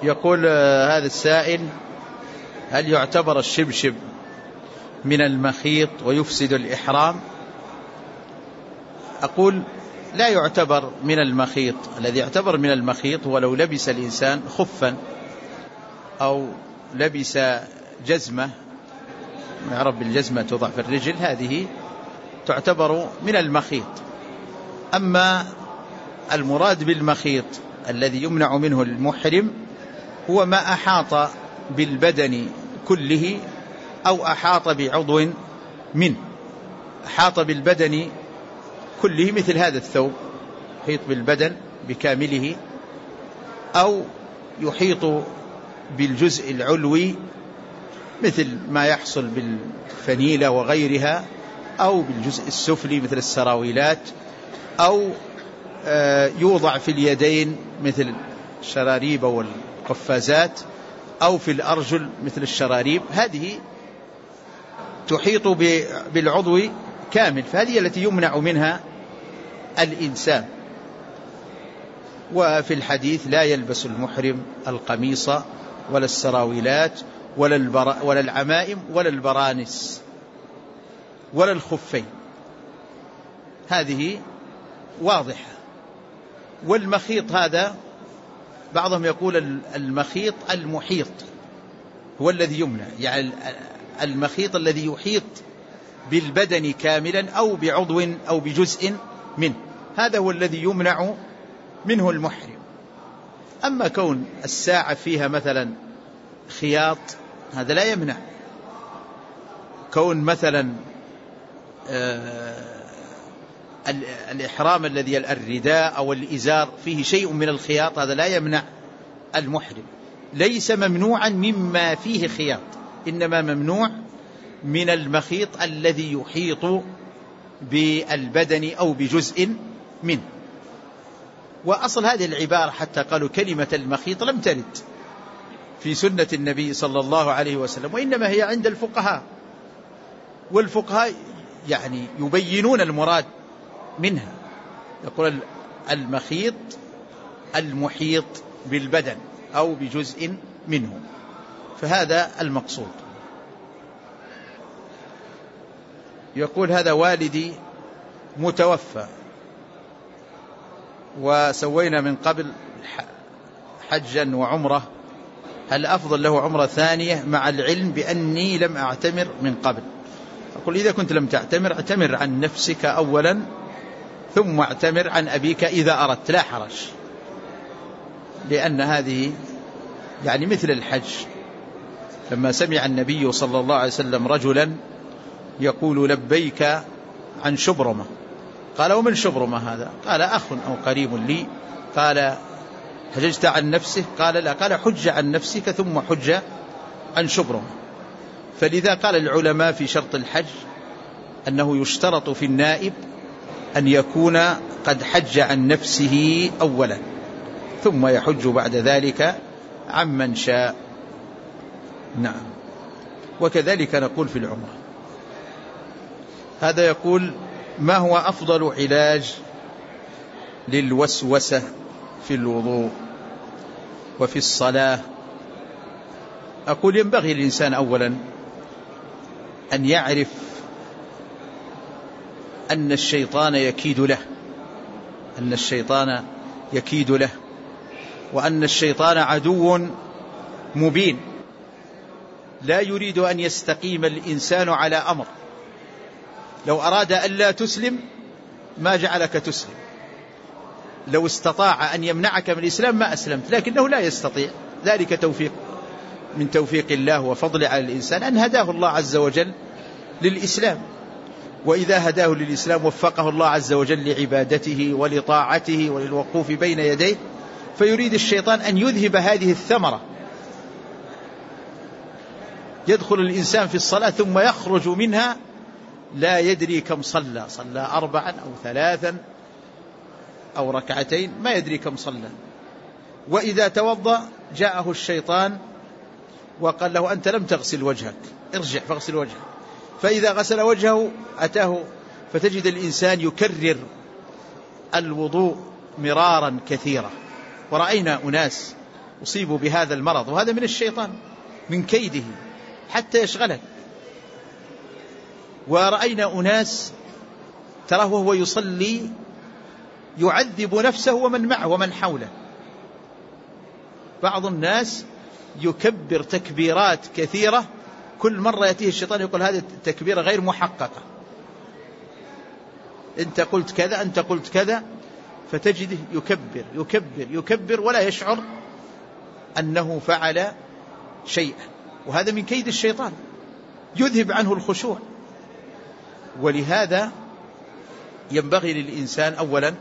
يقول هذا السائل: هل يعتبر الشبشب من المخيط ويفسد الإحرام؟ أقول لا يعتبر من المخيط. الذي يعتبر من المخيط هو لو لبس الإنسان خفا أو لبس جزمة، يعرف بالجزمة توضع في الرجل، هذه تعتبر من المخيط. أما المراد بالمخيط الذي يمنع منه المحرم هو ما أحاط بالبدن كله أو أحاط بعضو منه. أحاط بالبدن كله مثل هذا الثوب يحيط بالبدن بكامله، أو يحيط بالجزء العلوي مثل ما يحصل بالفنيلة وغيرها، أو بالجزء السفلي مثل السراويلات، أو يوضع في اليدين مثل الشراريب والقفازات، أو في الأرجل مثل الشراريب. هذه تحيط بالعضو كامل، فهذه التي يمنع منها الإنسان. وفي الحديث: لا يلبس المحرم القميص ولا السراويلات ولا العمائم ولا البرانس ولا الخفين. هذه واضحة. والمخيط هذا بعضهم يقول المخيط المحيط هو الذي يمنع، يعني المخيط الذي يحيط بالبدن كاملا أو بعضو أو بجزء منه، هذا هو الذي يمنع منه المحرم. أما كون الساعة فيها مثلا خياط هذا لا يمنع. كون مثلا الإحرام الذي الرداء أو الإزار فيه شيء من الخياط هذا لا يمنع المحرم. ليس ممنوعا مما فيه خياط، إنما ممنوع من المخيط الذي يحيط بالبدن أو بجزء منه. وأصل هذه العبارة حتى قالوا كلمة المخيط لم ترد في سنة النبي صلى الله عليه وسلم، وإنما هي عند الفقهاء، والفقهاء يعني يبينون المراد منها. يقول المخيط المحيط بالبدن أو بجزء منه، فهذا المقصود. يقول: هذا والدي متوفى وسوينا من قبل حجا وعمرة، هل أفضل له عمرة ثانية مع العلم بأني لم أعتمر من قبل؟ أقول: إذا كنت لم تعتمر اعتمر عن نفسك أولا ثم اعتمر عن أبيك إذا أردت، لا حرج، لأن هذه يعني مثل الحج. لما سمع النبي صلى الله عليه وسلم رجلا يقول لبيك عن شبرمة، قال: ومن شبرمة هذا؟ قال: أخ أو قريب لي. قال: حججت عن نفسه؟ قال: لا. قال: حج عن نفسك ثم حج عن شبرمة. فلذا قال العلماء في شرط الحج أنه يشترط في النائب أن يكون قد حج عن نفسه أولا ثم يحج بعد ذلك عمن شاء. نعم. وكذلك نقول في العمرة. هذا يقول: ما هو أفضل علاج للوسوسة في الوضوء وفي الصلاة؟ أقول: ينبغي للإنسان أولا أن يعرف أن الشيطان يكيد له، أن الشيطان يكيد له، وأن الشيطان عدو مبين لا يريد أن يستقيم الإنسان على أمر. لو أراد أن لا تسلم ما جعلك تسلم، لو استطاع أن يمنعك من الإسلام ما أسلمت، لكنه لا يستطيع. ذلك توفيق من توفيق الله وفضل على الإنسان أن هداه الله عز وجل للإسلام، وإذا هداه للإسلام وفقه الله عز وجل لعبادته ولطاعته وللوقوف بين يديه. فيريد الشيطان أن يذهب هذه الثمرة. يدخل الإنسان في الصلاة ثم يخرج منها لا يدري كم صلى 4 أو 3 أو ركعتين، ما يدري كم صلى. وإذا توضأ جاءه الشيطان وقال له: أنت لم تغسل وجهك، ارجع فاغسل وجهك. فإذا غسل وجهه أتاه، فتجد الإنسان يكرر الوضوء مرارا كثيرا. ورأينا أناس أصيبوا بهذا المرض، وهذا من الشيطان، من كيده حتى يشغلك. ورأينا أناس تراه وهو يصلي يعذب نفسه ومن معه ومن حوله. بعض الناس يكبر تكبيرات كثيرة، كل مرة يأتيه الشيطان يقول هذه التكبيرة غير محققة، أنت قلت كذا، أنت قلت كذا، فتجده يكبر يكبر يكبر ولا يشعر أنه فعل شيئا. وهذا من كيد الشيطان، يذهب عنه الخشوع. ولهذا ينبغي للإنسان أولا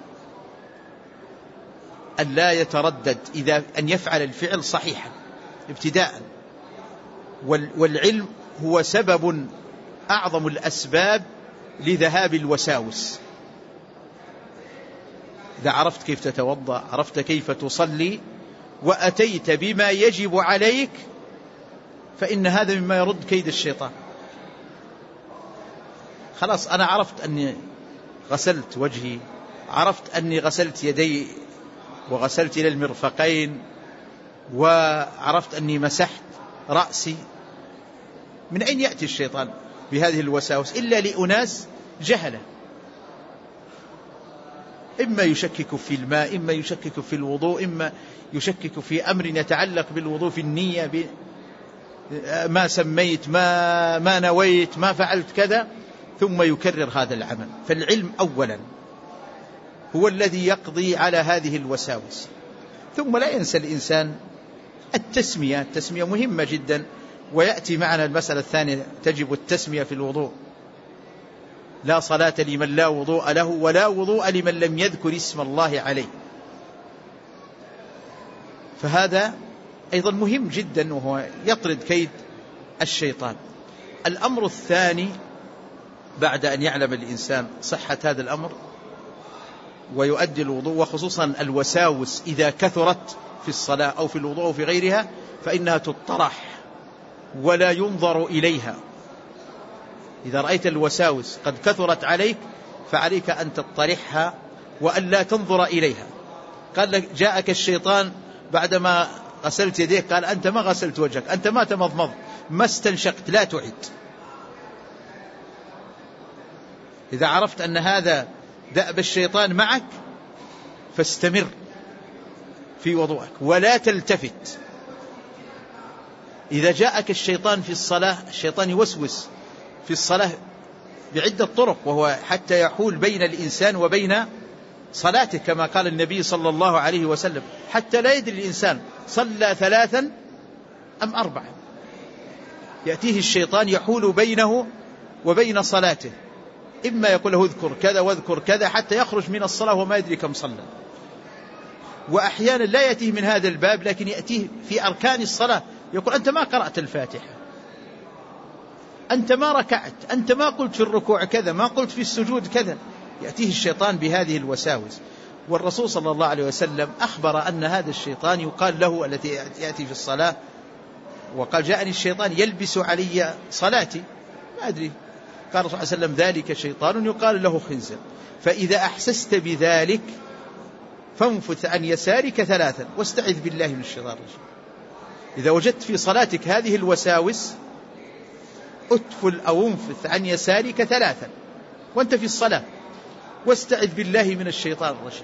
أن لا يتردد أن يفعل الفعل صحيحا ابتداء. والعلم هو سبب أعظم الأسباب لذهاب الوساوس. إذا عرفت كيف تتوضأ، عرفت كيف تصلي، وأتيت بما يجب عليك، فإن هذا مما يرد كيد الشيطان. خلاص أنا عرفت أني غسلت وجهي، عرفت أني غسلت يدي وغسلت إلى المرفقين، وعرفت أني مسحت رأسي. من أين يأتي الشيطان بهذه الوساوس إلا لأناس جهلة، إما يشكك في الماء، إما يشكك في الوضوء، إما يشكك في أمر يتعلق بالوضوء، في النية، ما سميت، ما نويت، ما فعلت كذا، ثم يكرر هذا العمل. فالعلم أولا هو الذي يقضي على هذه الوساوس. ثم لا ينسى الإنسان التسمية مهمة جدا، ويأتي معنا المسألة الثانية، تجب التسمية في الوضوء. لا صلاة لمن لا وضوء له، ولا وضوء لمن لم يذكر اسم الله عليه. فهذا أيضا مهم جدا، وهو يطرد كيد الشيطان. الأمر الثاني بعد أن يعلم الإنسان صحة هذا الأمر ويؤدي الوضوء، وخصوصا الوساوس إذا كثرت في الصلاة أو في الوضوء أو في غيرها، فإنها تطرح ولا ينظر إليها. إذا رأيت الوساوس قد كثرت عليك، فعليك أن تطرحها وأن لا تنظر إليها. قال لك جاءك الشيطان بعدما غسلت يديك، قال أنت ما غسلت وجهك، أنت ما تمضمض، ما استنشقت، لا تعد. إذا عرفت أن هذا دأب الشيطان معك، فاستمر في وضوءك ولا تلتفت. إذا جاءك الشيطان في الصلاة، الشيطان يوسوس في الصلاة بعدة طرق، وهو حتى يحول بين الإنسان وبين صلاته، كما قال النبي صلى الله عليه وسلم، حتى لا يدري الإنسان صلى 3 أم 4. يأتيه الشيطان يحول بينه وبين صلاته، إما يقول له اذكر كذا واذكر كذا، حتى يخرج من الصلاة وما يدري كم صلى. وأحيانا لا يأتيه من هذا الباب، لكن يأتيه في أركان الصلاة، يقول أنت ما قرأت الفاتحة، أنت ما ركعت، أنت ما قلت في الركوع كذا، ما قلت في السجود كذا. يأتيه الشيطان بهذه الوساوس. والرسول صلى الله عليه وسلم أخبر أن هذا الشيطان يقال له، التي يأتي في الصلاة، وقال جاءني الشيطان يلبس علي صلاتي، ما أدري، قال صلى الله عليه وسلم ذلك شيطان يقال له خنزر. فإذا أحسست بذلك فانفث عن يسارك 3 واستعذ بالله من الشيطان الرجيم. إذا وجدت في صلاتك هذه الوساوس، أتفل أو انفث عن يسارك 3 وأنت في الصلاة، واستعذ بالله من الشيطان الرجيم.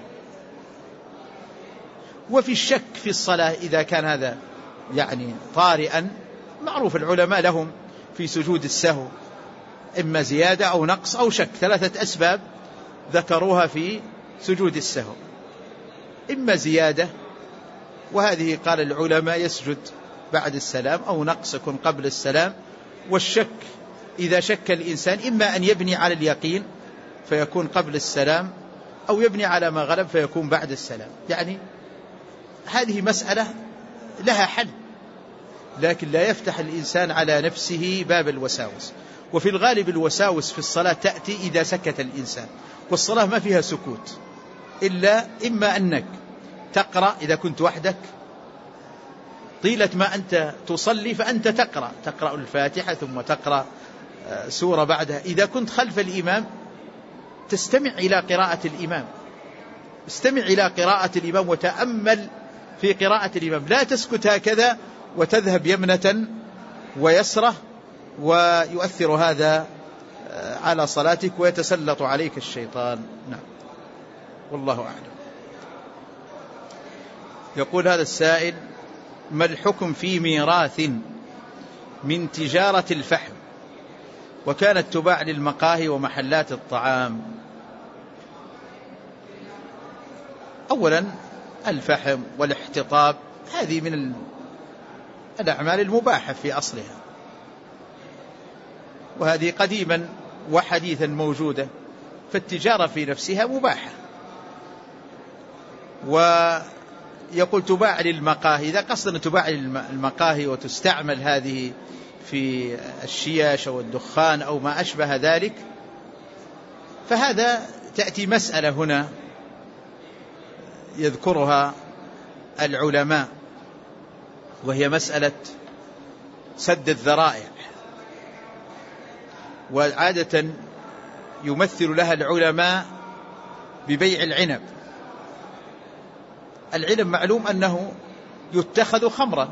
وفي الشك في الصلاة، إذا كان هذا يعني طارئا، معروف العلماء لهم في سجود السهو إما زيادة أو نقص أو شك، 3 أسباب ذكروها في سجود السهو. إما زيادة، وهذه قال العلماء يسجد بعد السلام، أو نقص يكون قبل السلام. والشك إذا شك الإنسان، إما أن يبني على اليقين فيكون قبل السلام، أو يبني على ما غلب فيكون بعد السلام. يعني هذه مسألة لها حل، لكن لا يفتح الإنسان على نفسه باب الوساوس. وفي الغالب الوساوس في الصلاة تأتي إذا سكت الإنسان، والصلاة ما فيها سكوت، إلا إما أنك تقرأ إذا كنت وحدك طيلة ما أنت تصلي، فأنت تقرأ الفاتحة ثم تقرأ سورة بعدها. إذا كنت خلف الإمام تستمع إلى قراءة الإمام، استمع إلى قراءة الإمام وتأمل في قراءة الإمام، لا تسكت هكذا وتذهب يمنة ويسرة ويؤثر هذا على صلاتك ويتسلط عليك الشيطان. نعم، والله أعلم. يقول هذا السائل: ما الحكم في ميراث من تجارة الفحم وكانت تباع للمقاهي ومحلات الطعام؟ أولا الفحم والاحتطاب هذه من الأعمال المباحة في أصلها، وهذه قديما وحديثا موجودة، فالتجارة في نفسها مباحة. ويقول تباع للمقاهي، إذا قصدنا تباع للمقاهي وتستعمل هذه في الشياش أو الدخان أو ما أشبه ذلك، فهذا تأتي مسألة هنا يذكرها العلماء، وهي مسألة سد الذرائع، وعادة يمثل لها العلماء ببيع العنب. العنب معلوم أنه يتخذ خمرا،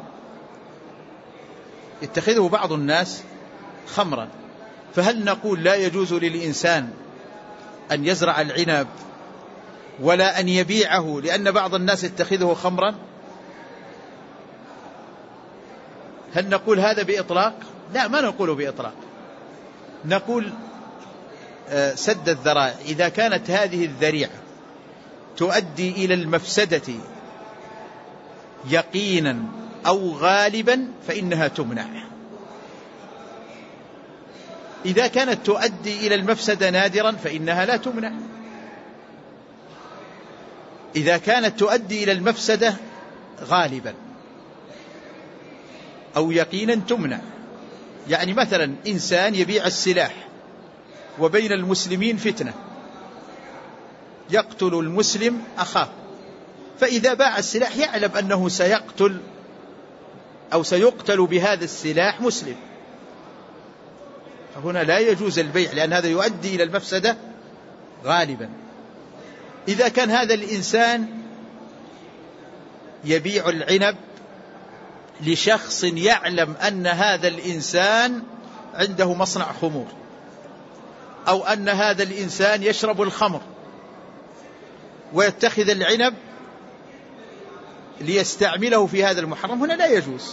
يتخذه بعض الناس خمرا، فهل نقول لا يجوز للإنسان أن يزرع العنب ولا أن يبيعه لأن بعض الناس يتخذه خمرا؟ هل نقول هذا بإطلاق؟ لا، ما نقول بإطلاق، نقول سد الذرائع. إذا كانت هذه الذريعة تؤدي إلى المفسدة يقينا أو غالبا فإنها تمنع. إذا كانت تؤدي إلى المفسدة نادرا فإنها لا تمنع. إذا كانت تؤدي إلى المفسدة غالبا أو يقينا تمنع. يعني مثلا إنسان يبيع السلاح وبين المسلمين فتنة، يقتل المسلم أخاه، فإذا باع السلاح يعلم أنه سيقتل أو سيقتل بهذا السلاح مسلم، فهنا لا يجوز البيع لأن هذا يؤدي إلى المفسدة غالبا. إذا كان هذا الإنسان يبيع العنب لشخص يعلم أن هذا الإنسان عنده مصنع خمور، أو أن هذا الإنسان يشرب الخمر ويتخذ العنب ليستعمله في هذا المحرم، هنا لا يجوز.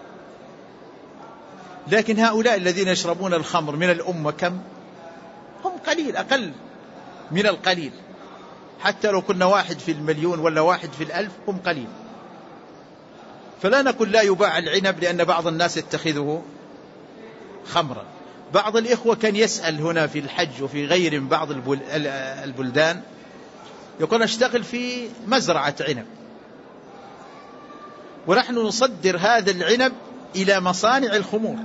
لكن هؤلاء الذين يشربون الخمر من الأمة كم؟ هم قليل، أقل من القليل، حتى لو كنا 1 في المليون ولا 1 في الألف هم قليل. فلا نقول لا يباع العنب لأن بعض الناس يتخذه خمرا. بعض الإخوة كان يسأل هنا في الحج وفي غير بعض البلدان، يقول أشتغل في مزرعة عنب ونحن نصدر هذا العنب إلى مصانع الخمور،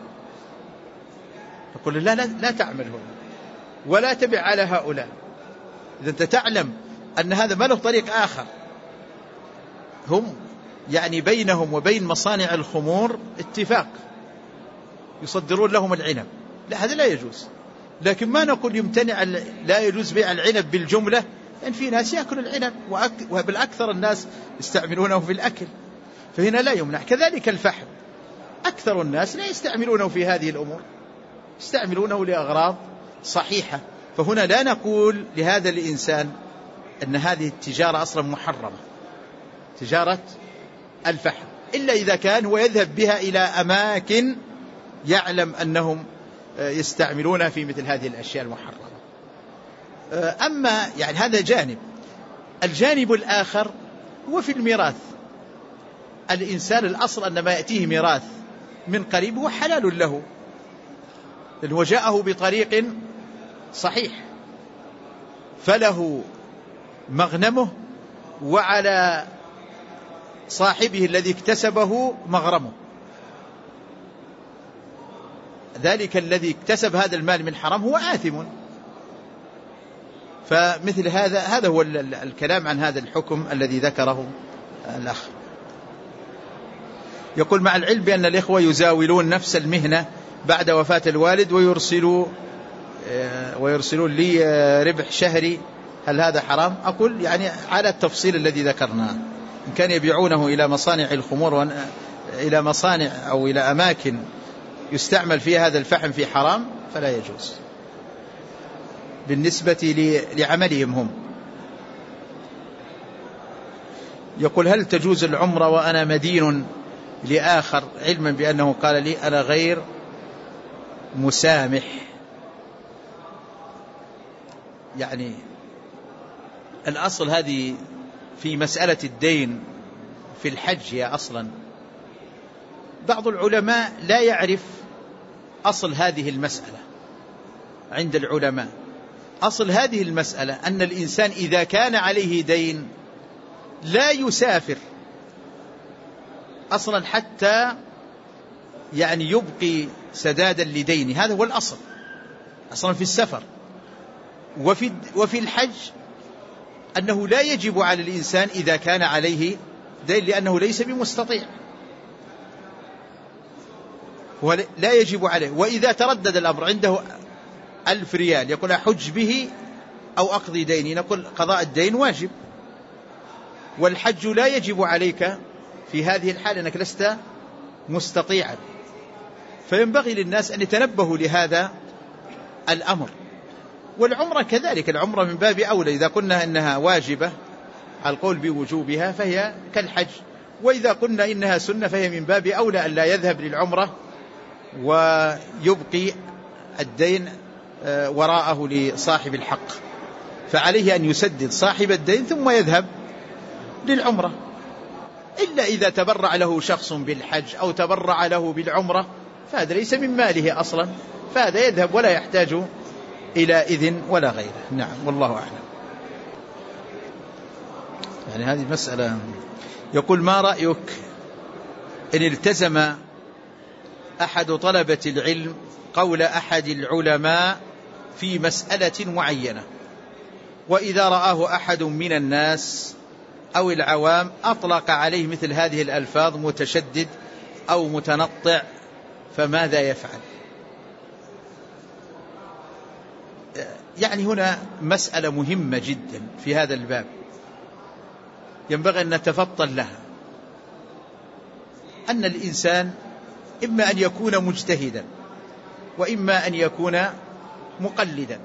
يقول لا تعمل هنا ولا تبع على هؤلاء. إذا أنت تعلم أن هذا ما له طريق آخر، هم يعني بينهم وبين مصانع الخمور اتفاق يصدرون لهم العنب، لا هذا لا يجوز. لكن ما نقول يمتنع، لا يجوز بيع العنب بالجملة، لأن في ناس يأكل العنب وبالأكثر الناس يستعملونه في الأكل، فهنا لا يمنع. كذلك الفحم، أكثر الناس لا يستعملونه في هذه الأمور، يستعملونه لأغراض صحيحة، فهنا لا نقول لهذا الإنسان أن هذه التجارة أصلا محرمة، تجارة الفحم، إلا إذا كان هو يذهب بها إلى أماكن يعلم أنهم يستعملونها في مثل هذه الأشياء المحرمة. أما يعني هذا جانب. الجانب الآخر هو في الميراث. الإنسان الأصل أن ما يأتيه ميراث من قريب هو حلال له، لأنه وجاءه بطريق صحيح، فله مغنمه وعلى صاحبه الذي اكتسبه مغرمه. ذلك الذي اكتسب هذا المال من حرام هو آثم. فمثل هذا هو الكلام عن هذا الحكم الذي ذكره الأخ. يقول مع العلم بأن الإخوة يزاولون نفس المهنة بعد وفاة الوالد ويرسلون لي ربح شهري، هل هذا حرام؟ أقول يعني على التفصيل الذي ذكرناه، إن كان يبيعونه إلى مصانع الخمور إلى مصانع أو إلى أماكن يستعمل فيها هذا الفحم في حرام فلا يجوز بالنسبة لعملهم هم. يقول: هل تجوز العمرة وأنا مدين لآخر علما بأنه قال لي أنا غير مسامح؟ يعني الأصل هذه في مسألة الدين في الحج يا أصلا بعض العلماء لا يعرف أصل هذه المسألة. عند العلماء أصل هذه المسألة أن الإنسان إذا كان عليه دين لا يسافر أصلا حتى يعني يبقي سدادا لدينه. هذا هو الأصل أصلا في السفر. وفي الحج أنه لا يجب على الإنسان إذا كان عليه دين لأنه ليس بمستطيع ولا يجب عليه. وإذا تردد الأمر عنده 1000 ريال يقول أحج به أو أقضي ديني، نقول قضاء الدين واجب، والحج لا يجب عليك في هذه الحال أنك لست مستطيعا. فينبغي للناس أن يتنبهوا لهذا الأمر. والعمرة كذلك، العمرة من باب أولى إذا قلنا إنها واجبة على القول بوجوبها فهي كالحج، وإذا قلنا إنها سنة فهي من باب أولى أن لا يذهب للعمرة ويبقي الدين وراءه لصاحب الحق، فعليه أن يسدد صاحب الدين ثم يذهب للعمرة. إلا إذا تبرع له شخص بالحج أو تبرع له بالعمرة فهذا ليس من ماله أصلا، فهذا يذهب ولا يحتاج إلى إذن ولا غيره. نعم والله أعلم. يعني هذه مسألة. يقول: ما رأيك إن التزم أحد طلبة العلم قول أحد العلماء في مسألة معينة، وإذا رآه أحد من الناس أو العوام أطلق عليه مثل هذه الألفاظ متشدد أو متنطع، فماذا يفعل؟ يعني هنا مسألة مهمة جدا في هذا الباب ينبغي أن نتفطن لها، أن الإنسان إما أن يكون مجتهدا وإما أن يكون مقلدا.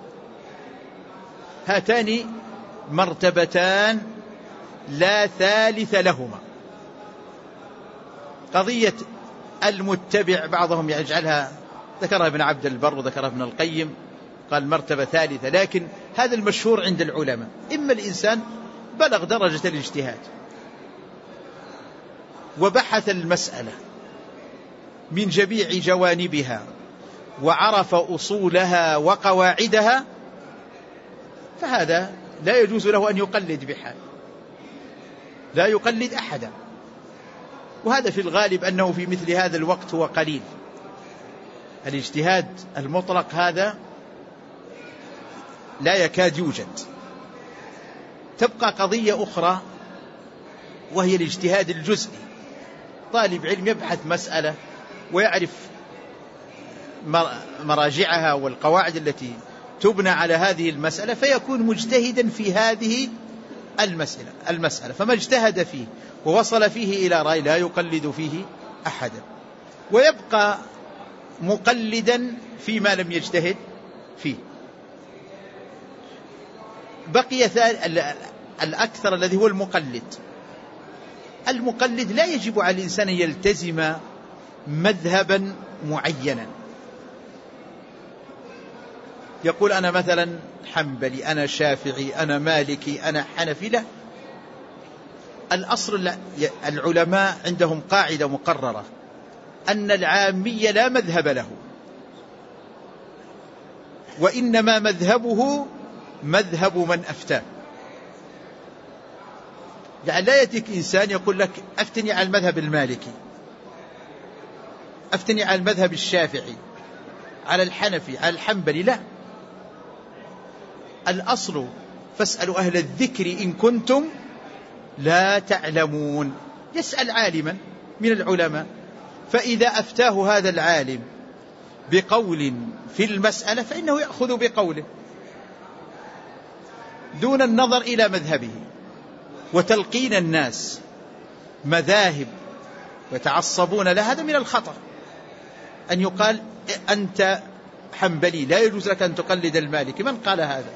هاتان مرتبتان لا ثالث لهما. قضية المتبع بعضهم يجعلها، ذكرها ابن عبد البر وذكرها ابن القيم، قال مرتبة ثالثة، لكن هذا المشهور عند العلماء. إما الإنسان بلغ درجة الاجتهاد وبحث المسألة من جميع جوانبها وعرف أصولها وقواعدها، فهذا لا يجوز له أن يقلد بحال، لا يقلد أحدا. وهذا في الغالب أنه في مثل هذا الوقت هو قليل. الاجتهاد المطلق هذا لا يكاد يوجد. تبقى قضية أخرى وهي الاجتهاد الجزئي. طالب علم يبحث مسألة ويعرف مراجعها والقواعد التي تبنى على هذه المسألة، فيكون مجتهدا في هذه المسألة، فما اجتهد فيه ووصل فيه إلى رأي لا يقلد فيه أحدا، ويبقى مقلدا فيما لم يجتهد فيه. بقي الأكثر الذي هو المقلد. المقلد لا يجب على الإنسان أن يلتزم مذهبا معينا، يقول أنا مثلا حنبلي، أنا شافعي، أنا مالكي، أنا حنفي. لا، الأصل العلماء عندهم قاعدة مقررة أن العامي لا مذهب له، وإنما مذهبه مذهب من أفتاه. يعني لا يأتيك إنسان يقول لك أفتني على المذهب المالكي، أفتني على المذهب الشافعي، على الحنفي، على الحنبلي. لا، الأصل فاسألوا أهل الذكر إن كنتم لا تعلمون. يسأل عالما من العلماء، فإذا أفتاه هذا العالم بقول في المسألة فإنه يأخذ بقوله دون النظر إلى مذهبه. وتلقين الناس مذاهب ويتعصبون لها، هذا من الخطأ. أن يقال أنت حنبلي لا يجوز لك أن تقلد المالكي، من قال هذا؟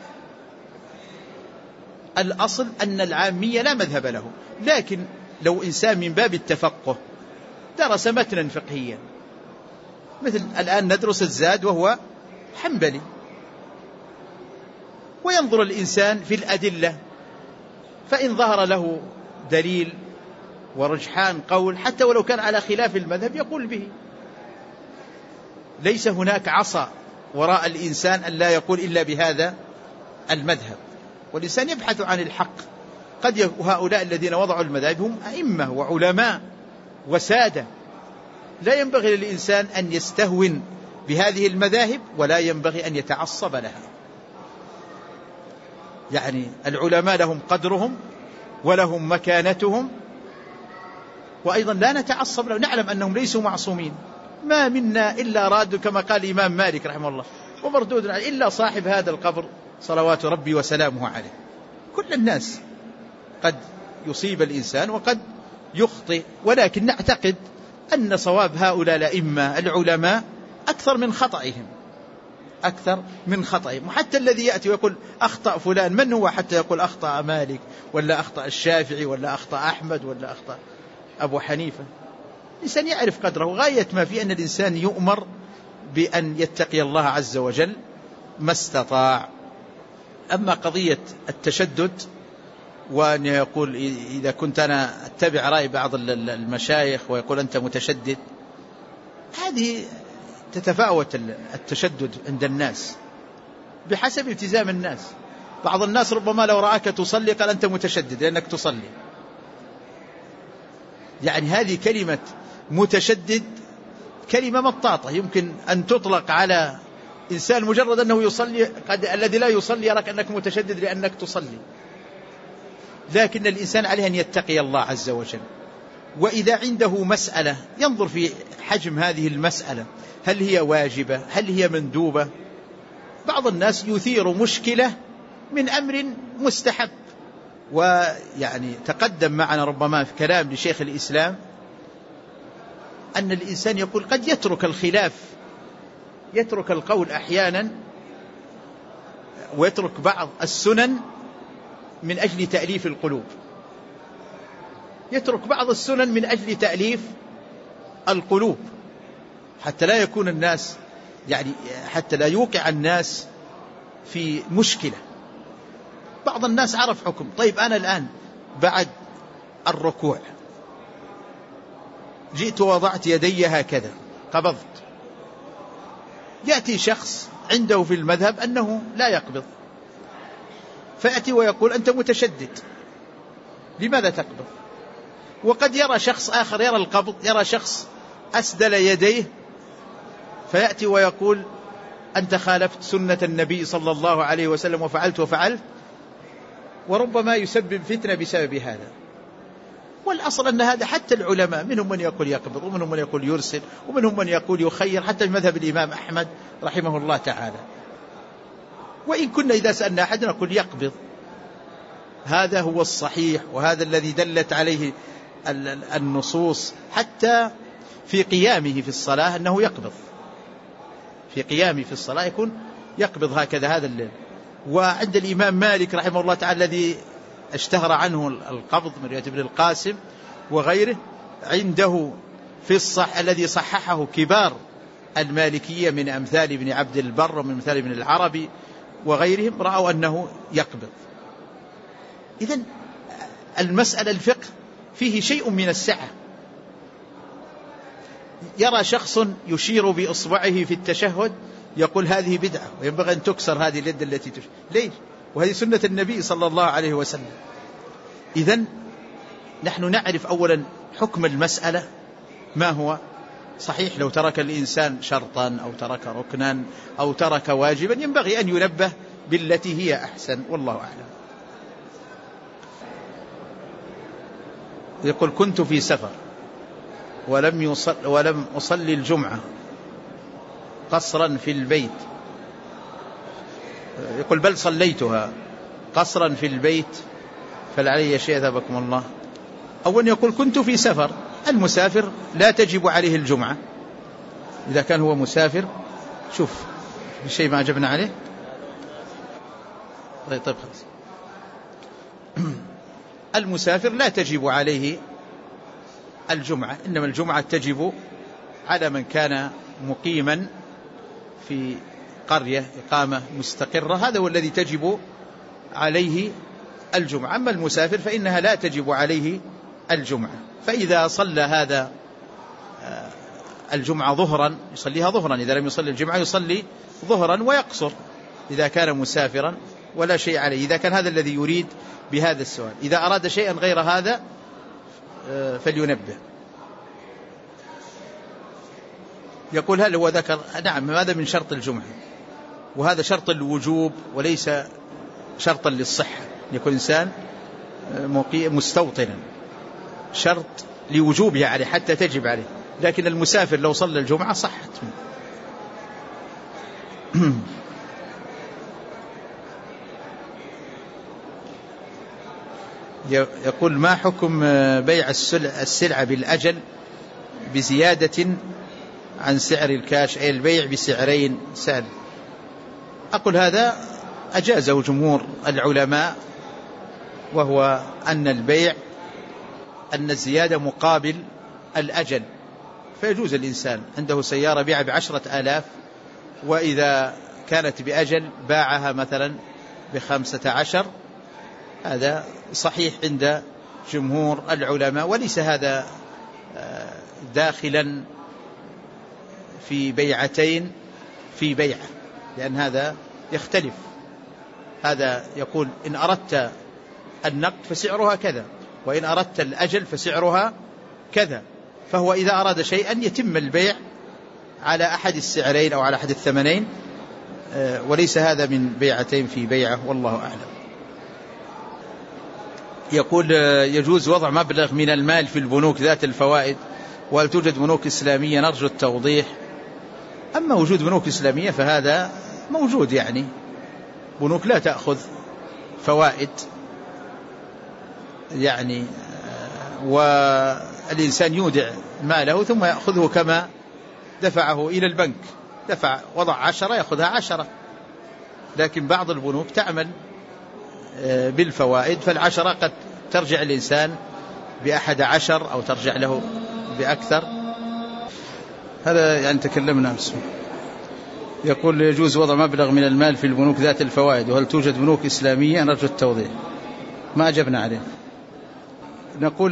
الأصل أن العامية لا مذهب له، لكن لو إنسان من باب التفقه درس متنا فقهيا، مثل الآن ندرس الزاد وهو حنبلي، وينظر الإنسان في الأدلة، فإن ظهر له دليل ورجحان قول حتى ولو كان على خلاف المذهب يقول به. ليس هناك عصا وراء الإنسان أن لا يقول إلا بهذا المذهب، والإنسان يبحث عن الحق. قد هؤلاء الذين وضعوا المذاهب هم أئمة وعلماء وسادة، لا ينبغي للإنسان أن يستهون بهذه المذاهب ولا ينبغي أن يتعصب لها. يعني العلماء لهم قدرهم ولهم مكانتهم، وأيضا لا نتعصب لهم، نعلم أنهم ليسوا معصومين، ما منا إلا راد كما قال الإمام مالك رحمه الله، ومردود إلا صاحب هذا القبر صلوات ربي وسلامه عليه. كل الناس قد يصيب الإنسان وقد يخطئ، ولكن نعتقد أن صواب هؤلاء الأئمة العلماء أكثر من خطئهم، أكثر من خطئهم. وحتى الذي يأتي ويقول أخطأ فلان، من هو حتى يقول أخطأ مالك ولا أخطأ الشافعي ولا أخطأ أحمد ولا أخطأ أبو حنيفة؟ الإنسان يعرف قدره، غاية ما في أن الإنسان يؤمر بأن يتقي الله عز وجل ما استطاع. أما قضية التشدد وأن يقول إذا كنت أنا أتبع رأي بعض المشايخ ويقول أنت متشدد، هذه تتفاوت التشدد عند الناس بحسب التزام الناس. بعض الناس ربما لو رآك تصلي قال أنت متشدد لأنك تصلي. يعني هذه كلمة متشدد كلمة مطاطة، يمكن أن تطلق على إنسان مجرد أنه يصلي، الذي لا يصلي يراك أنك متشدد لأنك تصلي. لكن الإنسان عليه أن يتقي الله عز وجل، وإذا عنده مسألة ينظر في حجم هذه المسألة، هل هي واجبة هل هي مندوبة. بعض الناس يثير مشكلة من أمر مستحب، ويعني تقدم معنا ربما في كلام لشيخ الإسلام أن الإنسان يقول قد يترك الخلاف، يترك القول أحيانا ويترك بعض السنن من أجل تأليف القلوب، يترك بعض السنن من أجل تأليف القلوب، حتى لا يكون الناس يعني حتى لا يوقع الناس في مشكلة. بعض الناس عرف حكم، طيب أنا الآن بعد الركوع جئت ووضعت يدي هكذا قبضت، يأتي شخص عنده في المذهب أنه لا يقبض، فيأتي ويقول أنت متشدد، لماذا تقبض؟ وقد يرى شخص آخر يرى القبض، يرى شخص أسدل يديه، فيأتي ويقول أنت خالفت سنة النبي صلى الله عليه وسلم وفعلت وفعلت، وربما يسبب فتنة بسبب هذا. والأصل أن هذا حتى العلماء منهم من يقول يقبض ومنهم من يقول يرسل ومنهم من يقول يخير، حتى في مذهب الإمام أحمد رحمه الله تعالى. وإن كنا إذا سألنا أحد نقول يقبض، هذا هو الصحيح وهذا الذي دلت عليه النصوص، حتى في قيامه في الصلاة أنه يقبض، في قيامه في الصلاة يكون يقبض هكذا هذا الليل. وعند الإمام مالك رحمه الله تعالى الذي اشتهر عنه القبض من رواية ابن القاسم وغيره، عنده في الصح الذي صححه كبار المالكية من أمثال ابن عبد البر ومن أمثال ابن العربي وغيرهم، رأوا أنه يقبض. إذن المسألة الفقه فيه شيء من السعة. يرى شخص يشير بإصبعه في التشهد يقول هذه بدعة وينبغي أن تكسر هذه اليد التي تشير، ليش؟ وهذه سنة النبي صلى الله عليه وسلم. إذن نحن نعرف أولا حكم المسألة ما هو. صحيح لو ترك الإنسان شرطا أو ترك ركنا أو ترك واجبا ينبغي أن ينبه بالتي هي أحسن، والله أعلم. يقول كنت في سفر ولم أصلي الجمعة قصرا في البيت، يقول بل صليتها قصرا في البيت، فلعلي شيء أثابكم الله. أولا يقول كنت في سفر. المسافر لا تجب عليه الجمعة إذا كان هو مسافر. شوف الشيء ما عجبنا عليه. طيب خلاص. المسافر لا تجب عليه الجمعة، إنما الجمعة تجب على من كان مقيما في قرية إقامة مستقرة، هذا هو الذي تجب عليه الجمعة. أما المسافر فإنها لا تجب عليه الجمعة. فإذا صلى هذا الجمعة ظهرا يصليها ظهرا، إذا لم يصلي الجمعة يصلي ظهرا ويقصر إذا كان مسافرا ولا شيء عليه، إذا كان هذا الذي يريد بهذا السؤال. إذا أراد شيئا غير هذا فلينبه. يقول هل هو ذكر؟ نعم، هذا من شرط الجمعة، وهذا شرط الوجوب وليس شرطا للصحة. يكون إنسان مستوطنا، شرط لوجوبها عليه حتى تجب عليه، لكن المسافر لو صلى الجمعة صحت منه. يقول ما حكم بيع السلعة بالأجل بزيادة عن سعر الكاش، أي البيع بسعرين سعر؟ أقول هذا أجازه جمهور العلماء، وهو أن البيع أن الزيادة مقابل الأجل، فيجوز الإنسان عنده سيارة بيع ب10,000 وإذا كانت بأجل باعها مثلا ب15، هذا صحيح عند جمهور العلماء، وليس هذا داخلا في بيعتين في بيعة، لأن هذا يختلف. هذا يقول إن أردت النقد فسعرها كذا، وإن أردت الأجل فسعرها كذا، فهو إذا أراد شيئا يتم البيع على أحد السعرين أو على أحد الثمنين، وليس هذا من بيعتين في بيعة، والله أعلم. يقول يجوز وضع مبلغ من المال في البنوك ذات الفوائد، وهل توجد بنوك إسلامية؟ نرجو التوضيح. أما وجود بنوك إسلامية فهذا موجود، يعني بنوك لا تأخذ فوائد، يعني والإنسان يودع ماله ثم يأخذه كما دفعه إلى البنك، وضع 10 يأخذها 10. لكن بعض البنوك تعمل بالفوائد، فال10 قد ترجع الإنسان ب11 أو ترجع له بأكثر. هذا يعني تكلمنا اسمه. يقول يجوز وضع مبلغ من المال في البنوك ذات الفوائد، وهل توجد بنوك إسلامية؟ نرجو التوضيح. ما أجبنا عليه. نقول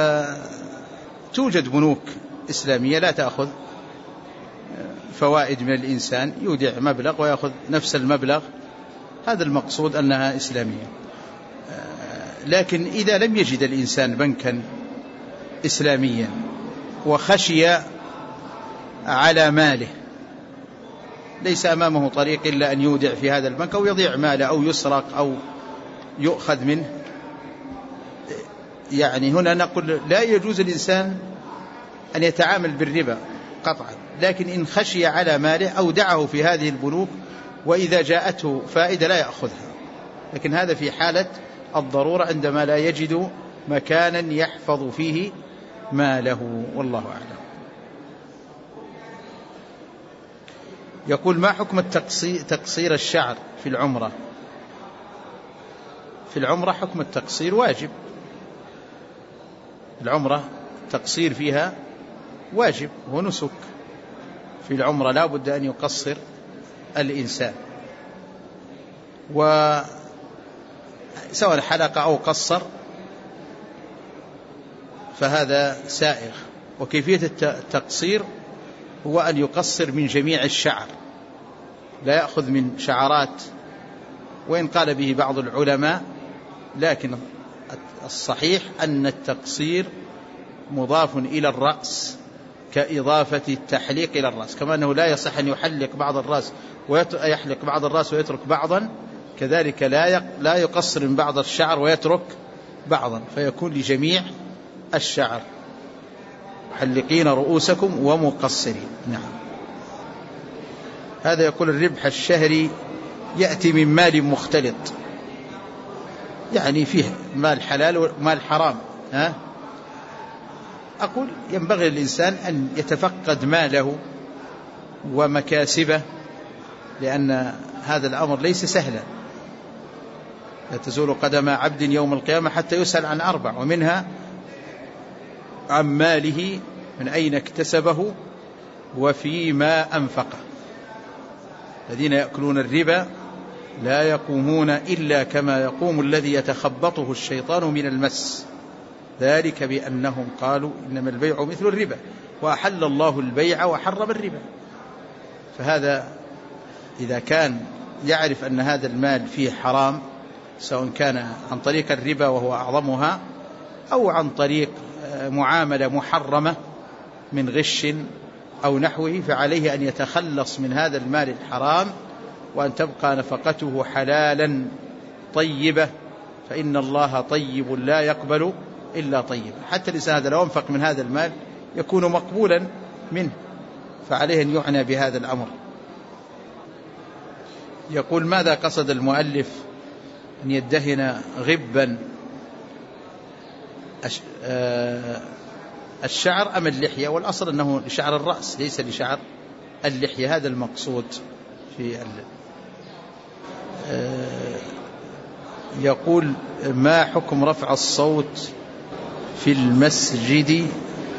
توجد بنوك إسلامية لا تأخذ فوائد من الإنسان، يودع مبلغ ويأخذ نفس المبلغ، هذا المقصود أنها إسلامية. لكن إذا لم يجد الإنسان بنكا إسلاميا وخشي على ماله، ليس أمامه طريق إلا أن يودع في هذا البنك أو يضيع ماله أو يسرق أو يؤخذ منه، يعني هنا نقول لا يجوز الإنسان أن يتعامل بالربا قطعا، لكن إن خشي على ماله أودعه في هذه البنوك، وإذا جاءته فائدة لا يأخذها، لكن هذا في حالة الضرورة عندما لا يجد مكانا يحفظ فيه ماله، والله أعلم. يقول ما حكم تقصير الشعر في العمرة؟ في العمرة حكم التقصير واجب، العمرة تقصير فيها واجب ونسك، في العمرة لا بد أن يقصر الإنسان، وسواء حلق أو قصر فهذا سائغ. وكيفية التقصير هو أن يقصر من جميع الشعر، لا يأخذ من شعرات، وإن قال به بعض العلماء، لكن الصحيح أن التقصير مضاف إلى الرأس كإضافة التحليق إلى الرأس، كما أنه لا يصح أن يحلق بعض الرأس ويحلق بعض الرأس ويترك بعضا، كذلك لا يقصر من بعض الشعر ويترك بعضا، فيكون لجميع الشعر محلقين رؤوسكم ومقصرين. نعم. هذا يقول الربح الشهري يأتي من مال مختلط، يعني فيه مال حلال ومال حرام. أقول ينبغي للإنسان أن يتفقد ماله ومكاسبه، لأن هذا الأمر ليس سهلا. لا تزول قدم عبد يوم القيامة حتى يسأل عن 4، ومنها عن ماله من أين اكتسبه وفيما أنفقه. الذين يأكلون الربا لا يقومون إلا كما يقوم الذي يتخبطه الشيطان من المس، ذلك بأنهم قالوا إنما البيع مثل الربا وأحل الله البيع وحرم الربا. فهذا إذا كان يعرف أن هذا المال فيه حرام، سواء كان عن طريق الربا وهو أعظمها أو عن طريق معاملة محرمة من غش أو نحوه، فعليه أن يتخلص من هذا المال الحرام، وأن تبقى نفقته حلالا طيبة، فإن الله طيب لا يقبل إلا طيب. حتى الإنسان هذا لو أنفق من هذا المال يكون مقبولا منه، فعليه أن يعنى بهذا الأمر. يقول: ماذا قصد المؤلف أن يدهن غبا الشعر أم اللحية؟ والأصل أنه لشعر الرأس ليس لشعر اللحية، هذا المقصود في يقول: ما حكم رفع الصوت في المسجد؟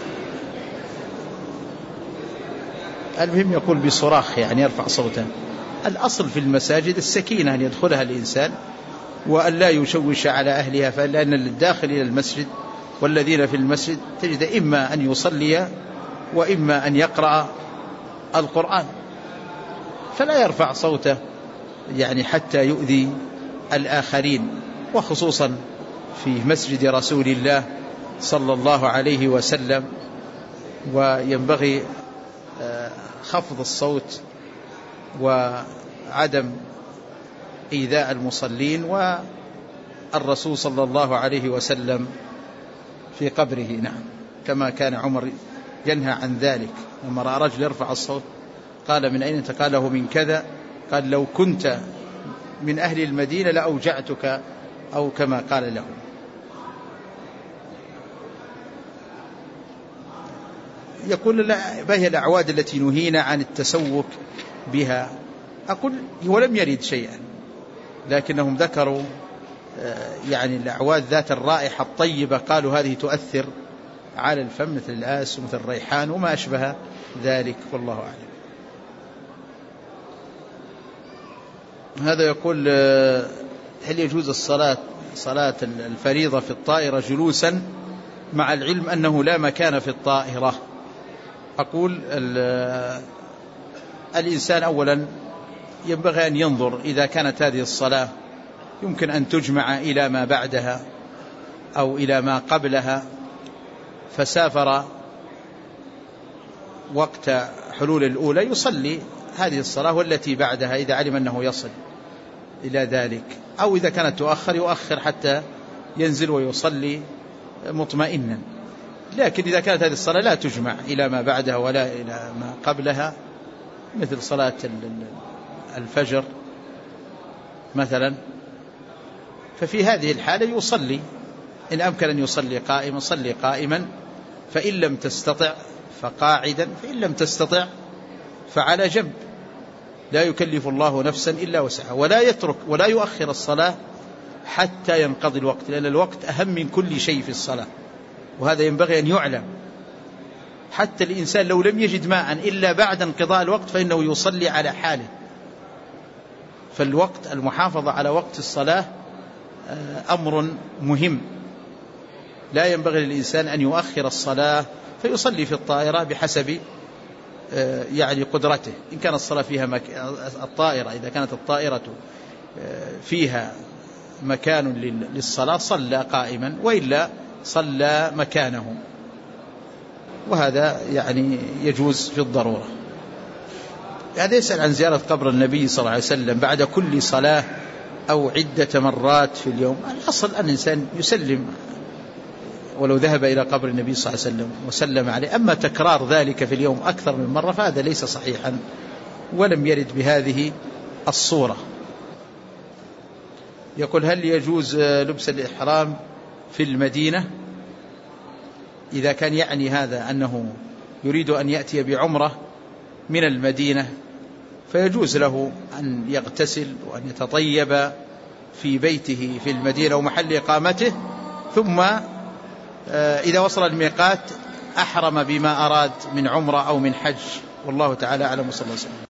المهم يقول بصراخ، يعني يرفع صوته. الأصل في المساجد السكينة، أن يدخلها الإنسان وأن لا يشوش على أهلها، فلأن الداخل إلى المسجد والذين في المسجد تجد إما أن يصلي وإما أن يقرأ القرآن، فلا يرفع صوته يعني حتى يؤذي الآخرين، وخصوصا في مسجد رسول الله صلى الله عليه وسلم. وينبغي خفض الصوت وعدم إيذاء المصلين، والرسول صلى الله عليه وسلم في قبره نعم كما كان عمر ينهى عن ذلك. لما رأى رجل يرفع الصوت قال: من أين أنت؟ قال: له من كذا. قال: لو كنت من أهل المدينة لأوجعتك، أو كما قال له. يقول: ما هي الأعواد التي نهينا عن التسوك بها؟ أقول: هو لم يرد شيئا، لكنهم ذكروا يعني الأعواد ذات الرائحة الطيبة، قالوا هذه تؤثر على الفم مثل الآس ومثل الريحان وما أشبه ذلك، والله أعلم. هذا يقول: هل يجوز صلاة الفريضة في الطائرة جلوسا مع العلم أنه لا مكان في الطائرة؟ أقول: الإنسان أولا ينبغي أن ينظر إذا كانت هذه الصلاة يمكن أن تجمع إلى ما بعدها أو إلى ما قبلها، فسافر وقت حلول الأولى يصلي هذه الصلاة والتي بعدها إذا علم أنه يصل إلى ذلك، أو إذا كانت تؤخر يؤخر حتى ينزل ويصلي مطمئنا. لكن إذا كانت هذه الصلاة لا تجمع إلى ما بعدها ولا إلى ما قبلها، مثل صلاة الفجر مثلا، ففي هذه الحالة يصلي إن أمكن أن يصلي قائما صلي قائما، فإن لم تستطع فقاعدا، فإن لم تستطع فعلى جنب. لا يكلف الله نفسا إلا وسعها، ولا يترك ولا يؤخر الصلاة حتى ينقضي الوقت، لأن الوقت أهم من كل شيء في الصلاة، وهذا ينبغي أن يعلم. حتى الإنسان لو لم يجد ماء إلا بعد انقضاء الوقت فإنه يصلي على حاله. فالوقت، المحافظة على وقت الصلاة أمر مهم، لا ينبغي للإنسان أن يؤخر الصلاة فيصلي في الطائرة بحسب يعني قدرته. إن كانت الصلاة فيها الطائرة، إذا كانت الطائرة فيها مكان للصلاة صلى قائما، وإلا صلى مكانه، وهذا يعني يجوز في الضرورة. هذا يسأل عن زيارة قبر النبي صلى الله عليه وسلم بعد كل صلاة أو عدة مرات في اليوم. الأصل أن الإنسان يسلم ولو ذهب إلى قبر النبي صلى الله عليه وسلم وسلم عليه. أما تكرار ذلك في اليوم أكثر من مرة فهذا ليس صحيحا ولم يرد بهذه الصورة. يقول: هل يجوز لبس الإحرام في المدينة؟ إذا كان يعني هذا أنه يريد أن يأتي بعمرة من المدينة فيجوز له أن يغتسل وأن يتطيب في بيته في المدينة ومحل إقامته، ثم إذا وصل الميقات أحرم بما أراد من عمرة أو من حج، والله تعالى أعلم. صلى الله عليه وسلم.